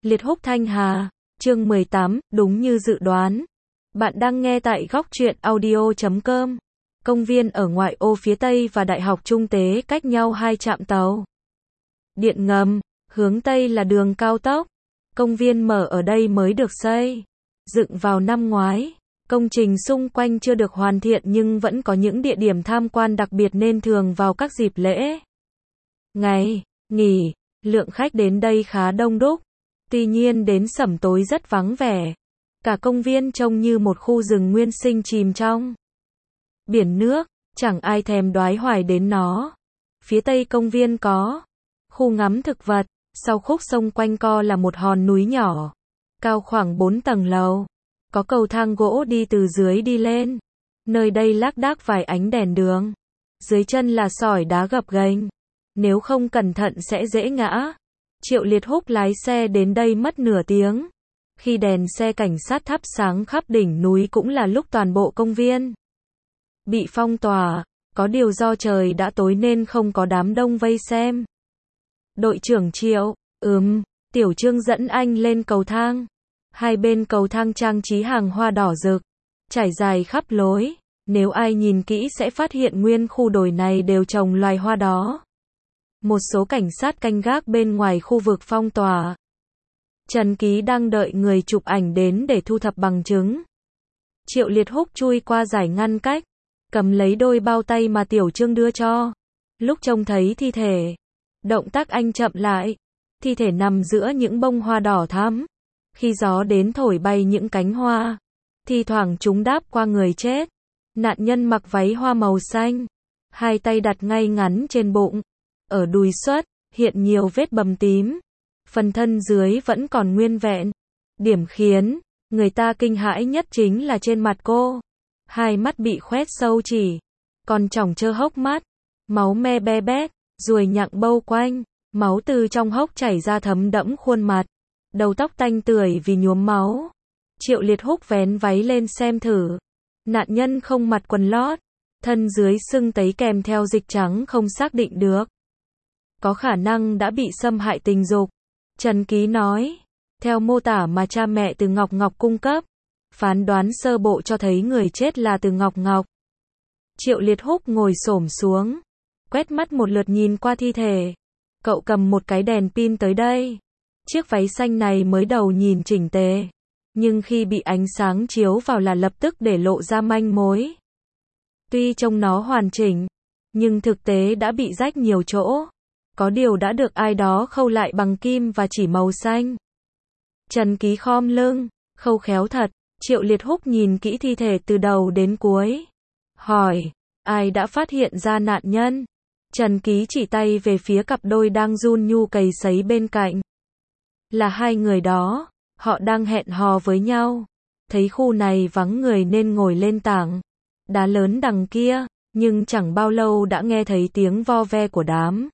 Liệt Húc Thanh Hà, chương 18, đúng như dự đoán. Bạn đang nghe tại góc truyện audio.com. Công viên ở ngoại ô phía Tây và Đại học Trung Tế cách nhau 2 trạm tàu điện ngầm, hướng Tây là đường cao tốc. Công viên mở ở đây mới được xây dựng vào năm ngoái. Công trình xung quanh chưa được hoàn thiện nhưng vẫn có những địa điểm tham quan đặc biệt nên thường vào các dịp lễ, ngày nghỉ, lượng khách đến đây khá đông đúc. Tuy nhiên đến sẩm tối rất vắng vẻ. Cả công viên trông như một khu rừng nguyên sinh chìm trong biển nước, chẳng ai thèm đoái hoài đến nó. Phía tây công viên có khu ngắm thực vật, sau khúc sông quanh co là một hòn núi nhỏ, cao khoảng 4 tầng lầu. Có cầu thang gỗ đi từ dưới đi lên. Nơi đây lác đác vài ánh đèn đường. Dưới chân là sỏi đá gập ghềnh. Nếu không cẩn thận sẽ dễ ngã. Triệu Liệt Húc lái xe đến đây mất nửa tiếng. Khi đèn xe cảnh sát thắp sáng khắp đỉnh núi cũng là lúc toàn bộ công viên bị phong tỏa. Có điều do trời đã tối nên không có đám đông vây xem. Đội trưởng Triệu, Tiểu Trương dẫn anh lên cầu thang. Hai bên cầu thang trang trí hàng hoa đỏ rực, trải dài khắp lối. Nếu ai nhìn kỹ sẽ phát hiện nguyên khu đồi này đều trồng loài hoa đó. Một số cảnh sát canh gác bên ngoài khu vực phong tỏa. Trần Ký đang đợi người chụp ảnh đến để thu thập bằng chứng. Triệu Liệt Húc chui qua giải ngăn cách, cầm lấy đôi bao tay mà Tiểu Trương đưa cho. Lúc trông thấy thi thể, động tác anh chậm lại. Thi thể nằm giữa những bông hoa đỏ thắm. Khi gió đến thổi bay những cánh hoa, thi thoảng chúng đáp qua người chết. Nạn nhân mặc váy hoa màu xanh, hai tay đặt ngay ngắn trên bụng. Ở đùi xuất hiện nhiều vết bầm tím. Phần thân dưới vẫn còn nguyên vẹn. Điểm khiến người ta kinh hãi nhất chính là trên mặt cô. Hai mắt bị khoét sâu chỉ còn tròng trơ hốc mắt. Máu me be bét, ruồi nhặng bâu quanh. Máu từ trong hốc chảy ra thấm đẫm khuôn mặt. Đầu tóc tanh tưởi vì nhuốm máu. Triệu Liệt Húc vén váy lên xem thử. Nạn nhân không mặc quần lót. Thân dưới sưng tấy kèm theo dịch trắng không xác định được. Có khả năng đã bị xâm hại tình dục. Trần Ký nói. Theo mô tả mà cha mẹ Từ Ngọc Ngọc cung cấp, phán đoán sơ bộ cho thấy người chết là Từ Ngọc Ngọc. Triệu Liệt Húc ngồi xổm xuống, quét mắt một lượt nhìn qua thi thể. Cậu cầm một cái đèn pin tới đây. Chiếc váy xanh này mới đầu nhìn chỉnh tề, nhưng khi bị ánh sáng chiếu vào là lập tức để lộ ra manh mối. Tuy trông nó hoàn chỉnh, nhưng thực tế đã bị rách nhiều chỗ. Có điều đã được ai đó khâu lại bằng kim và chỉ màu xanh. Trần Ký khom lưng, khâu khéo thật. Triệu Liệt Húc nhìn kỹ thi thể từ đầu đến cuối. Hỏi, ai đã phát hiện ra nạn nhân? Trần Ký chỉ tay về phía cặp đôi đang run nhu cầy sấy bên cạnh. Là hai người đó, họ đang hẹn hò với nhau. Thấy khu này vắng người nên ngồi lên tảng đá lớn đằng kia, nhưng chẳng bao lâu đã nghe thấy tiếng vo ve của đám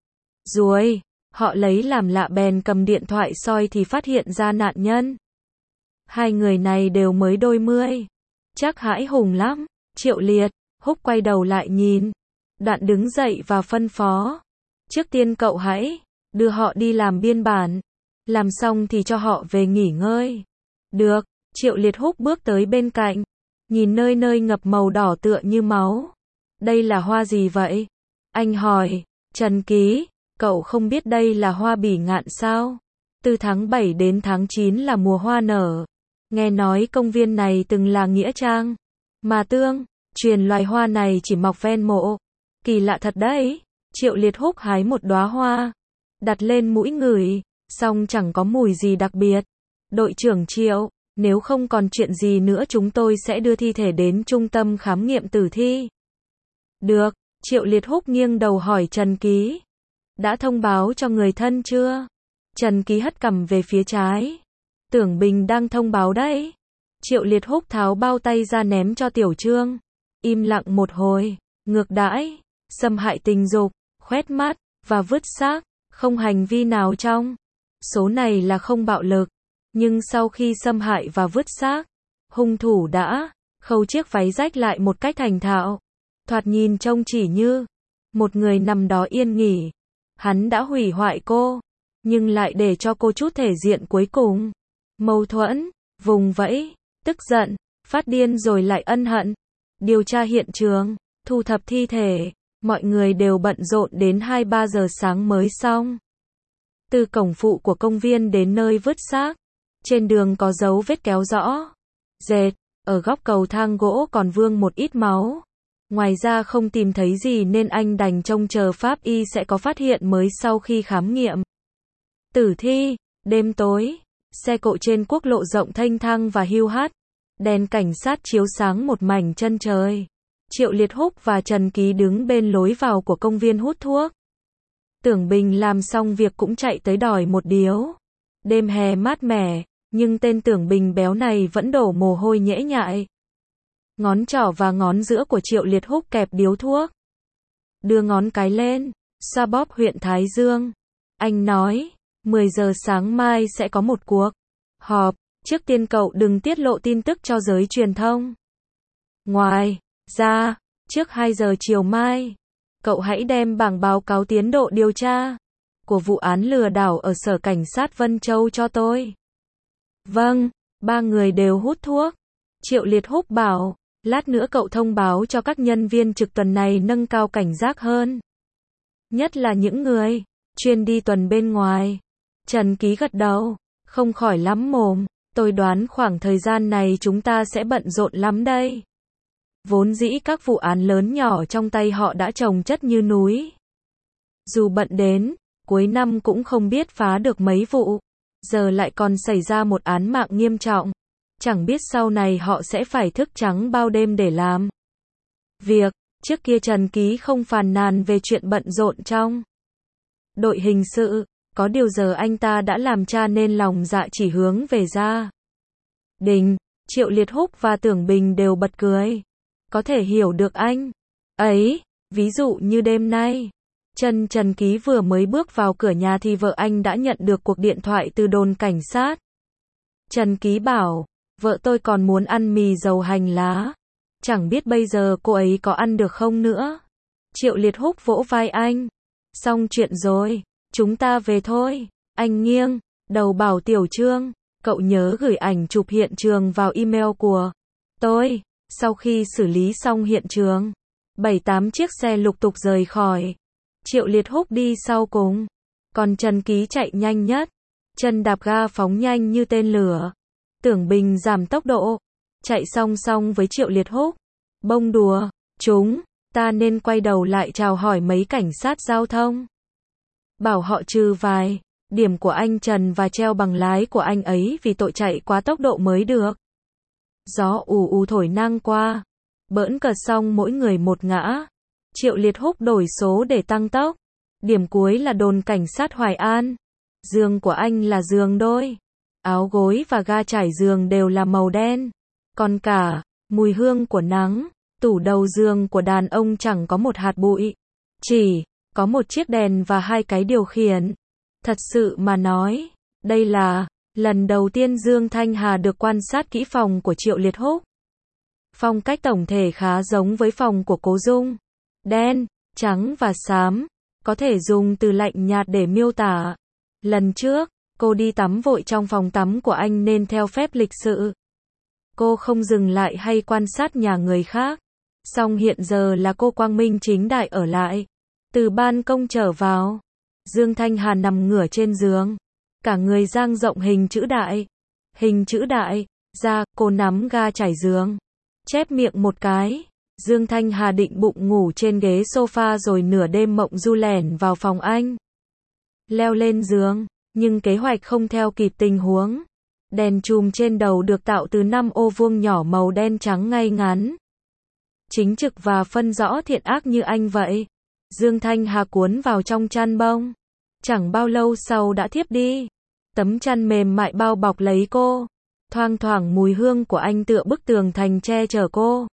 ruồi. Họ lấy làm lạ bèn cầm điện thoại soi thì phát hiện ra nạn nhân. Hai người này đều mới đôi mươi. Chắc hãi hùng lắm. Triệu Liệt Húc quay đầu lại nhìn. Đoạn đứng dậy và phân phó. Trước tiên cậu hãy đưa họ đi làm biên bản. Làm xong thì cho họ về nghỉ ngơi. Được. Triệu Liệt Húc bước tới bên cạnh. Nhìn nơi nơi ngập màu đỏ tựa như máu. Đây là hoa gì vậy? Anh hỏi. Trần Ký, cậu không biết đây là hoa bỉ ngạn sao? Từ tháng 7 đến tháng 9 là mùa hoa nở. Nghe nói công viên này từng là nghĩa trang mà Tương truyền loài hoa này chỉ mọc ven mộ. Kỳ lạ thật đấy. Triệu Liệt Húc hái một đóa hoa, đặt lên mũi ngửi, xong chẳng có mùi gì đặc biệt. Đội trưởng Triệu, nếu không còn chuyện gì nữa chúng tôi sẽ đưa thi thể đến trung tâm khám nghiệm tử thi. Được. Triệu Liệt Húc nghiêng đầu hỏi Trần Ký. Đã thông báo cho người thân chưa? Trần Ký hất cằm về phía trái. Tưởng Bình đang thông báo đấy. Triệu Liệt Húc tháo bao tay ra ném cho Tiểu Trương. Im lặng một hồi. Ngược đãi, xâm hại tình dục, khoét mắt, và vứt xác. Không hành vi nào trong số này là không bạo lực. Nhưng sau khi xâm hại và vứt xác, hung thủ đã khâu chiếc váy rách lại một cách thành thạo. Thoạt nhìn trông chỉ như một người nằm đó yên nghỉ. Hắn đã hủy hoại cô. nhưng lại để cho cô chút thể diện cuối cùng. Mâu thuẫn, vùng vẫy, tức giận, phát điên rồi lại ân hận. Điều tra hiện trường, thu thập thi thể, mọi người đều bận rộn đến 2-3 giờ sáng mới xong. Từ cổng phụ của công viên đến nơi vứt xác, trên đường có dấu vết kéo rõ rệt, ở góc cầu thang gỗ còn vương một ít máu. Ngoài ra không tìm thấy gì nên anh đành trông chờ pháp y sẽ có phát hiện mới sau khi khám nghiệm tử thi. Đêm tối, xe cộ trên quốc lộ rộng thênh thang và hiu hắt, đèn cảnh sát chiếu sáng một mảnh chân trời. Triệu Liệt Húc và Trần Ký đứng bên lối vào của công viên hút thuốc. Tưởng Bình làm xong việc cũng chạy tới đòi một điếu. Đêm hè mát mẻ, nhưng tên Tưởng Bình béo này vẫn đổ mồ hôi nhễ nhại. Ngón trỏ và ngón giữa của Triệu Liệt Húc kẹp điếu thuốc. Đưa ngón cái lên, xoa bóp huyện Thái Dương. Anh nói, 10 giờ sáng mai sẽ có một cuộc họp. Trước tiên cậu đừng tiết lộ tin tức cho giới truyền thông. Ngoài ra, trước 2 giờ chiều mai, cậu hãy đem bảng báo cáo tiến độ điều tra của vụ án lừa đảo ở Sở Cảnh sát Vân Châu cho tôi. Vâng, ba người đều hút thuốc. Triệu Liệt Húc bảo, lát nữa cậu thông báo cho các nhân viên trực tuần này nâng cao cảnh giác hơn. Nhất là những người chuyên đi tuần bên ngoài. Trần Ký gật đầu, không khỏi lắm mồm. Tôi đoán khoảng thời gian này chúng ta sẽ bận rộn lắm đây. Vốn dĩ các vụ án lớn nhỏ trong tay họ đã chồng chất như núi. Dù bận đến cuối năm cũng không biết phá được mấy vụ. Giờ lại còn xảy ra một án mạng nghiêm trọng. Chẳng biết sau này họ sẽ phải thức trắng bao đêm để làm việc. Trước kia Trần Ký không phàn nàn về chuyện bận rộn trong đội hình sự. Có điều giờ anh ta đã làm cha nên lòng dạ chỉ hướng về gia đình. Triệu Liệt Húc và Tưởng Bình đều bật cười. Có thể hiểu được anh ấy. Ví dụ như đêm nay, Trần Ký vừa mới bước vào cửa nhà thì vợ anh đã nhận được cuộc điện thoại từ đồn cảnh sát. Trần Ký bảo, vợ tôi còn muốn ăn mì dầu hành lá. Chẳng biết bây giờ cô ấy có ăn được không nữa. Triệu Liệt Húc vỗ vai anh. Xong chuyện rồi, chúng ta về thôi. Anh nghiêng đầu bảo Tiểu Trương, cậu nhớ gửi ảnh chụp hiện trường vào email của tôi. Sau khi xử lý xong hiện trường, 7-8 chiếc xe lục tục rời khỏi. Triệu Liệt Húc đi sau cùng, còn Trần Ký chạy nhanh nhất, chân đạp ga phóng nhanh như tên lửa. Tưởng Bình giảm tốc độ, chạy song song với Triệu Liệt Húc. Bông đùa, chúng ta nên quay đầu lại chào hỏi mấy cảnh sát giao thông. Bảo họ trừ vài điểm của anh Trần và treo bằng lái của anh ấy vì tội chạy quá tốc độ mới được. Gió ù ù thổi ngang qua, bỡn cợt xong mỗi người một ngã. Triệu Liệt Húc đổi số để tăng tốc. Điểm cuối là đồn cảnh sát Hoài An. Giường của anh là giường đôi. Áo gối và ga trải giường đều là màu đen. Còn cả mùi hương của nắng, tủ đầu giường của đàn ông chẳng có một hạt bụi. Chỉ có một chiếc đèn và 2 cái điều khiển. Thật sự mà nói, đây là lần đầu tiên Dương Thanh Hà được quan sát kỹ phòng của Triệu Liệt Húc. Phong cách tổng thể khá giống với phòng của Cố Dung. Đen, trắng và xám, có thể dùng từ lạnh nhạt để miêu tả. Lần trước, cô đi tắm vội trong phòng tắm của anh nên theo phép lịch sự. Cô không dừng lại hay quan sát nhà người khác. Song hiện giờ là cô quang minh chính đại ở lại. Từ ban công trở vào, Dương Thanh Hà nằm ngửa trên giường. Cả người dang rộng hình chữ đại. Hình chữ đại, ra, cô nắm ga trải giường. Chép miệng một cái. Dương Thanh Hà định bụng ngủ trên ghế sofa rồi nửa đêm mộng du lẻn vào phòng anh. Leo lên giường, nhưng kế hoạch không theo kịp tình huống. Đèn chùm trên đầu được tạo từ 5 ô vuông nhỏ màu đen trắng ngay ngắn. Chính trực và phân rõ thiện ác như anh vậy. Dương Thanh Hà cuốn vào trong chăn bông. Chẳng bao lâu sau đã thiếp đi. Tấm chăn mềm mại bao bọc lấy cô. Thoang thoảng mùi hương của anh tựa bức tường thành che chở cô.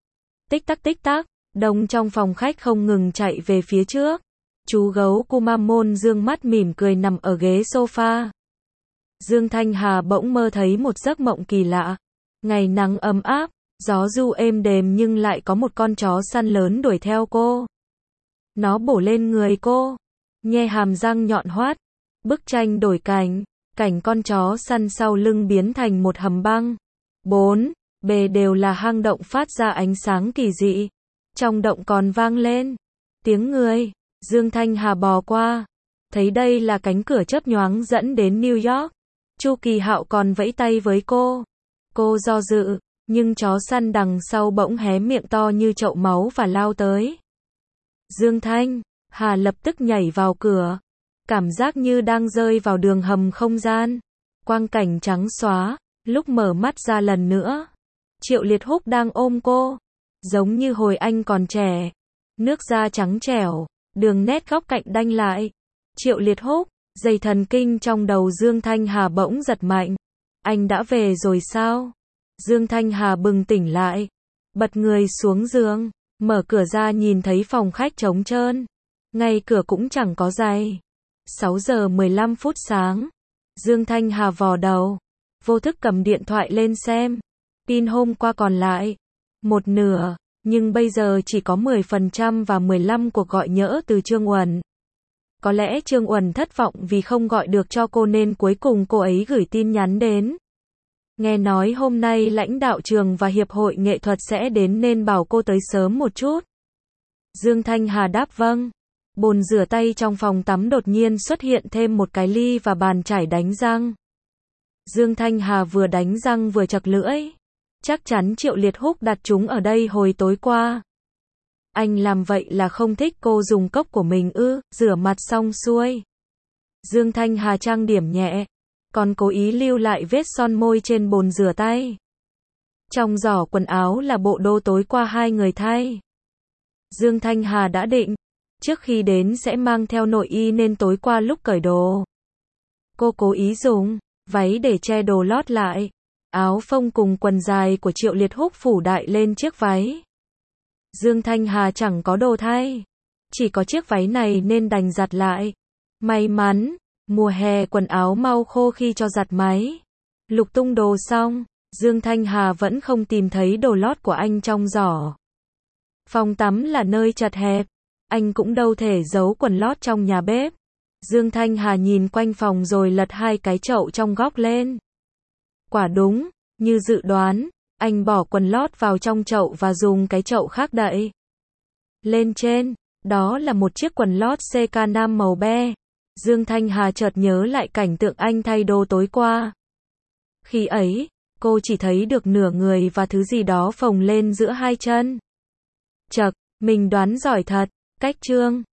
Tích tắc, đông trong phòng khách không ngừng chạy về phía trước. Chú gấu Kumamon dương mắt mỉm cười nằm ở ghế sofa. Dương Thanh Hà bỗng mơ thấy một giấc mộng kỳ lạ. Ngày nắng ấm áp, gió du êm đềm nhưng lại có một con chó săn lớn đuổi theo cô. Nó bổ lên người cô, nhe hàm răng nhọn hoắt, Bức tranh đổi cảnh, cảnh con chó săn sau lưng biến thành một hầm băng. 4. Bề đều là hang động phát ra ánh sáng kỳ dị. Trong động còn vang lên tiếng người. Dương Thanh Hà bò qua, thấy đây là cánh cửa chớp nhoáng dẫn đến New York. Chu Kỳ Hạo còn vẫy tay với cô. Cô do dự, nhưng chó săn đằng sau bỗng hé miệng to như chậu máu và lao tới. Dương Thanh Hà lập tức nhảy vào cửa, cảm giác như đang rơi vào đường hầm không gian. Quang cảnh trắng xóa, lúc mở mắt ra lần nữa, Triệu Liệt Húc đang ôm cô, giống như hồi anh còn trẻ. Nước da trắng trẻo, đường nét góc cạnh đanh lại. Triệu Liệt Húc, dây thần kinh trong đầu Dương Thanh Hà bỗng giật mạnh. Anh đã về rồi sao? Dương Thanh Hà bừng tỉnh lại, bật người xuống giường, mở cửa ra nhìn thấy phòng khách trống trơn. Ngay cửa cũng chẳng có giày. 6 giờ 15 phút sáng. Dương Thanh Hà vò đầu, vô thức cầm điện thoại lên xem. Pin hôm qua còn lại một nửa, nhưng bây giờ chỉ có 10% và 15 cuộc gọi nhỡ từ Trương Uẩn. Có lẽ Trương Uẩn thất vọng vì không gọi được cho cô nên cuối cùng cô ấy gửi tin nhắn đến. Nghe nói hôm nay lãnh đạo trường và hiệp hội nghệ thuật sẽ đến nên bảo cô tới sớm một chút. Dương Thanh Hà đáp vâng. Bồn rửa tay trong phòng tắm đột nhiên xuất hiện thêm một cái ly và bàn chải đánh răng. Dương Thanh Hà vừa đánh răng vừa chật lưỡi. Chắc chắn Triệu Liệt Húc đặt chúng ở đây hồi tối qua. Anh làm vậy là không thích cô dùng cốc của mình ư? Rửa mặt xong xuôi, Dương Thanh Hà trang điểm nhẹ, còn cố ý lưu lại vết son môi trên bồn rửa tay. Trong giỏ quần áo là bộ đồ tối qua hai người thay. Dương Thanh Hà đã định, trước khi đến sẽ mang theo nội y nên tối qua lúc cởi đồ, cô cố ý dùng váy để che đồ lót lại. Áo phông cùng quần dài của Triệu Liệt Húc phủ đại lên chiếc váy. Dương Thanh Hà chẳng có đồ thay, chỉ có chiếc váy này nên đành giặt lại. May mắn, mùa hè quần áo mau khô khi cho giặt máy. Lục tung đồ xong, Dương Thanh Hà vẫn không tìm thấy đồ lót của anh trong giỏ. Phòng tắm là nơi chật hẹp, anh cũng đâu thể giấu quần lót trong nhà bếp. Dương Thanh Hà nhìn quanh phòng rồi lật hai cái chậu trong góc lên. Quả đúng, như dự đoán, anh bỏ quần lót vào trong chậu và dùng cái chậu khác đậy lên trên. Đó là một chiếc quần lót CK nam màu be. Dương Thanh Hà chợt nhớ lại cảnh tượng anh thay đồ tối qua. Khi ấy, cô chỉ thấy được nửa người và thứ gì đó phồng lên giữa hai chân. Chậc, mình đoán giỏi thật. Cách chương